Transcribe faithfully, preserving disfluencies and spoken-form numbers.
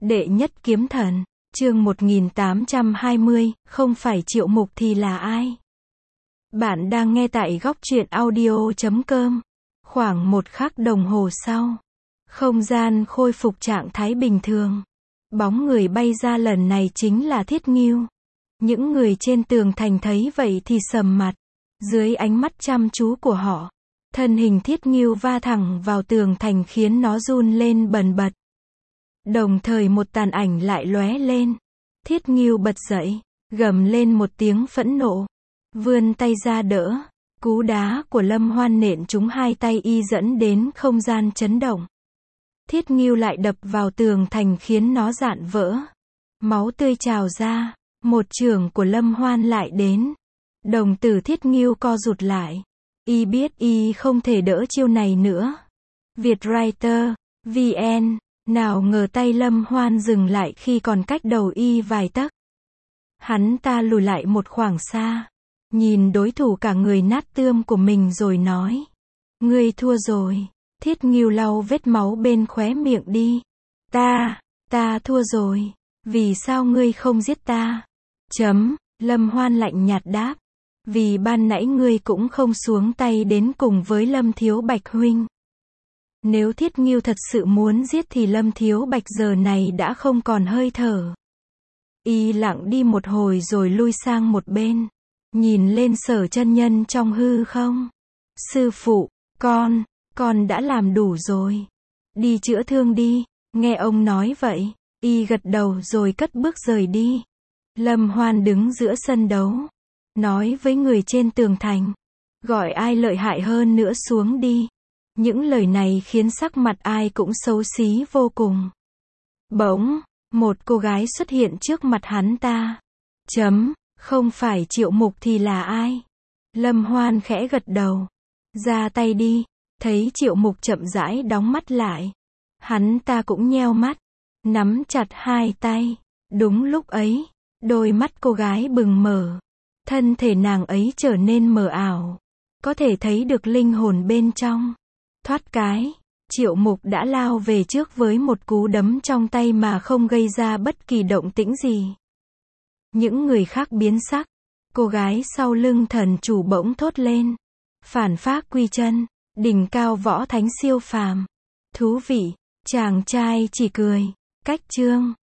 Đệ nhất kiếm thần, chương một nghìn tám trăm hai mươi, không phải Triệu Mục thì là ai? Bạn đang nghe tại góc truyện audio chấm com. Khoảng một khắc đồng hồ sau, không gian khôi phục trạng thái bình thường. Bóng người bay ra lần này chính là Thiết Ngưu. Những người trên tường thành thấy vậy thì sầm mặt. Dưới ánh mắt chăm chú của họ, thân hình Thiết Ngưu va thẳng vào tường thành khiến nó run lên bần bật. Đồng thời một tàn ảnh lại lóe lên. Thiết Ngưu bật dậy, gầm lên một tiếng phẫn nộ, vươn tay ra đỡ. Cú đá của Lâm Hoan nện trúng hai tay y dẫn đến không gian chấn động. Thiết Ngưu lại đập vào tường thành khiến nó rạn vỡ. Máu tươi trào ra, một chưởng của Lâm Hoan lại đến. Đồng tử Thiết Ngưu co rụt lại. Y biết y không thể đỡ chiêu này nữa. Vietwriter, vê en, nào ngờ tay Lâm Hoan dừng lại khi còn cách đầu y vài tấc. Hắn ta lùi lại một khoảng xa, nhìn đối thủ cả người nát tươm của mình rồi nói: Ngươi thua rồi. Thiết Ngưu lau vết máu bên khóe miệng đi. Ta, ta thua rồi. Vì sao ngươi không giết ta? Chấm, Lâm Hoan lạnh nhạt đáp. Vì ban nãy ngươi cũng không xuống tay đến cùng với Lâm Thiếu Bạch huynh. Nếu Thiết Ngưu thật sự muốn giết thì Lâm Thiếu Bạch giờ này đã không còn hơi thở. Y lặng đi một hồi rồi lui sang một bên, nhìn lên Sở chân nhân trong hư không. Sư phụ, con, con đã làm đủ rồi. Đi chữa thương đi. Nghe ông nói vậy, y gật đầu rồi cất bước rời đi. Lâm Hoan đứng giữa sân đấu, nói với người trên tường thành: Gọi ai lợi hại hơn nữa xuống đi. Những lời này khiến sắc mặt ai cũng xấu xí vô cùng. Bỗng, một cô gái xuất hiện trước mặt hắn ta. Chấm, không phải Triệu Mục thì là ai? Lâm Hoan khẽ gật đầu. Ra tay đi. Thấy Triệu Mục chậm rãi đóng mắt lại, hắn ta cũng nheo mắt, nắm chặt hai tay. Đúng lúc ấy, đôi mắt cô gái bừng mở. Thân thể nàng ấy trở nên mờ ảo, có thể thấy được linh hồn bên trong. Thoát cái, Triệu Mục đã lao về trước với một cú đấm trong tay mà không gây ra bất kỳ động tĩnh gì. Những người khác biến sắc. Cô gái sau lưng thần chủ bỗng thốt lên: Phản phác quy chân, đỉnh cao võ thánh siêu phàm. Thú vị. Chàng trai chỉ cười. Cách chương